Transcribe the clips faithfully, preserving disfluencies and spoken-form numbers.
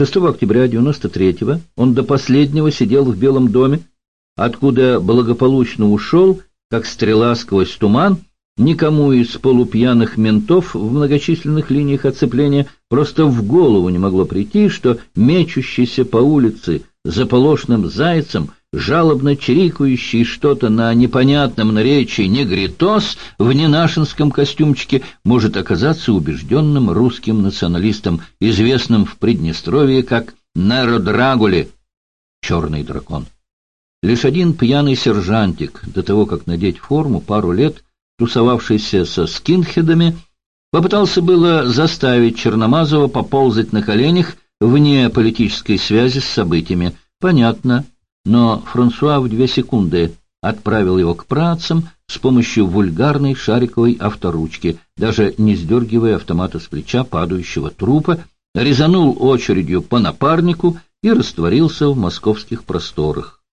шестого октября девяносто третьего он до последнего сидел в Белом доме, откуда благополучно ушел, как стрела сквозь туман. Никому из полупьяных ментов в многочисленных линиях оцепления просто в голову не могло прийти, что мечущийся по улице заполошным зайцем, жалобно чирикающий что-то на непонятном наречии негритос в ненашинском костюмчике может оказаться убежденным русским националистом, известным в Приднестровье как Неро Драгули, черный дракон. Лишь один пьяный сержантик, до того, как надеть форму, пару лет тусовавшийся со скинхедами, попытался было заставить Черномазова поползать на коленях вне политической связи с событиями. Понятно, но Франсуа в две секунды отправил его к працам с помощью вульгарной шариковой авторучки, даже не сдергивая автомата с плеча падающего трупа, резанул очередью по напарнику и растворился в московских просторах.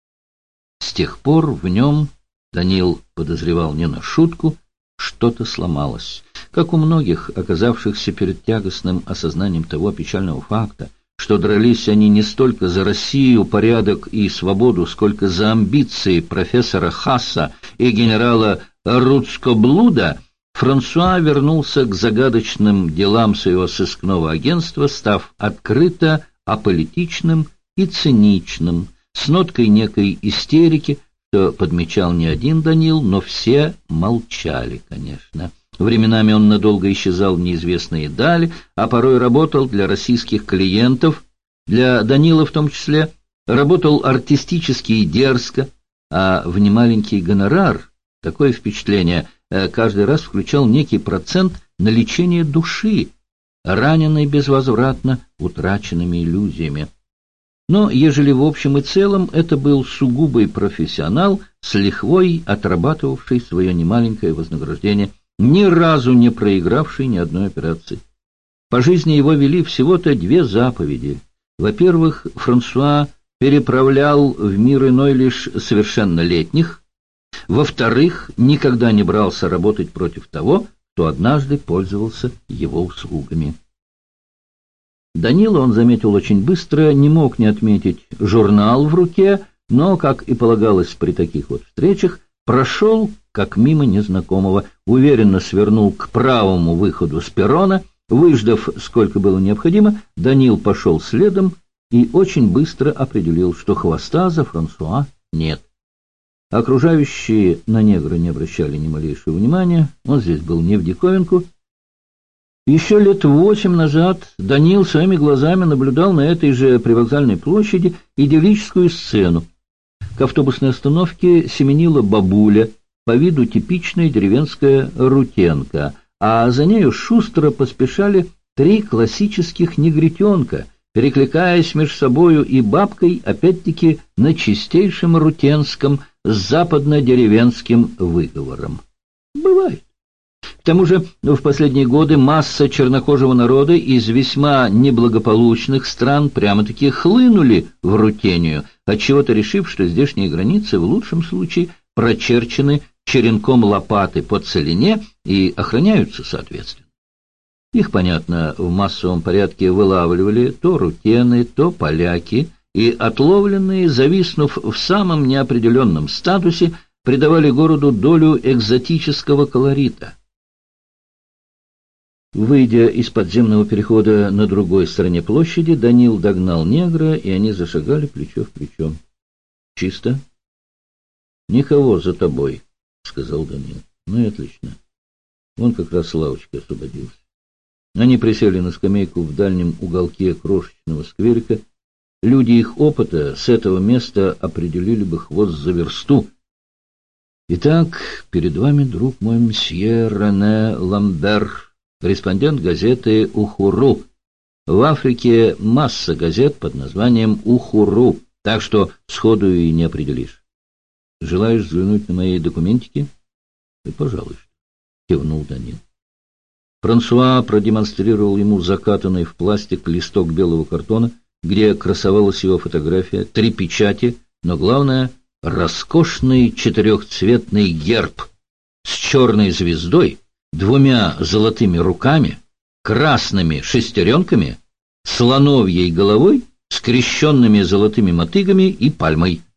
С тех пор в нем, Данил подозревал не на шутку, что-то сломалось. Как у многих, оказавшихся перед тягостным осознанием того печального факта, что дрались они не столько за Россию, порядок и свободу, сколько за амбиции профессора Хасса и генерала Руцкоблуда, Франсуа вернулся к загадочным делам своего сыскного агентства, став открыто аполитичным и циничным, с ноткой некой истерики, что подмечал не один Данил, но все молчали, конечно. Временами он надолго исчезал в неизвестные дали, а порой работал для российских клиентов, для Данила в том числе, работал артистически и дерзко, а в немаленький гонорар, такое впечатление, каждый раз включал некий процент на лечение души, раненой безвозвратно утраченными иллюзиями. Но, ежели в общем и целом, это был сугубый профессионал, с лихвой отрабатывавший свое немаленькое вознаграждение, ни разу не проигравший ни одной операции. По жизни его вели всего-то две заповеди. Во-первых, Франсуа переправлял в мир иной лишь совершеннолетних. Во-вторых, никогда не брался работать против того, кто однажды пользовался его услугами. Данила, он заметил очень быстро, не мог не отметить журнал в руке, но, как и полагалось при таких вот встречах, прошел, как мимо незнакомого, уверенно свернул к правому выходу с перрона. Выждав, сколько было необходимо, Данил пошел следом и очень быстро определил, что хвоста за Франсуа нет. Окружающие на негра не обращали ни малейшего внимания, он здесь был не в диковинку. Еще лет восемь назад Данил своими глазами наблюдал на этой же привокзальной площади идиллическую сцену. К автобусной остановке семенила бабуля, по виду типичная деревенская рутенка, а за нею шустро поспешали три классических негритенка, перекликаясь между собою и бабкой, опять-таки, на чистейшем рутенском с западно-деревенским выговором. Бывает. К тому же в последние годы масса чернокожего народа из весьма неблагополучных стран прямо-таки хлынули в Рутению, отчего-то решив, что здешние границы в лучшем случае прочерчены черенком лопаты по целине и охраняются соответственно. Их, понятно, в массовом порядке вылавливали то рутены, то поляки, и отловленные, зависнув в самом неопределенном статусе, придавали городу долю экзотического колорита. Выйдя из подземного перехода на другой стороне площади, Данил догнал негра, и они зашагали плечо в плечо. — Чисто? — Никого за тобой, — сказал Данил. — Ну и отлично. Вон как раз лавочка освободилась. Они присели на скамейку в дальнем уголке крошечного скверика. Люди их опыта с этого места определили бы хвост за версту. — Итак, перед вами, друг мой, мсье Рене Ламбер, корреспондент газеты «Ухуру». В Африке масса газет под названием «Ухуру», так что сходу и не определишь. Желаешь взглянуть на мои документики? — Пожалуй, — кивнул Данил. Франсуа продемонстрировал ему закатанный в пластик листок белого картона, где красовалась его фотография, три печати, но главное — роскошный четырехцветный герб с черной звездой, двумя золотыми руками, красными шестеренками слоновьей головой, скрещенными золотыми мотыгами и пальмой.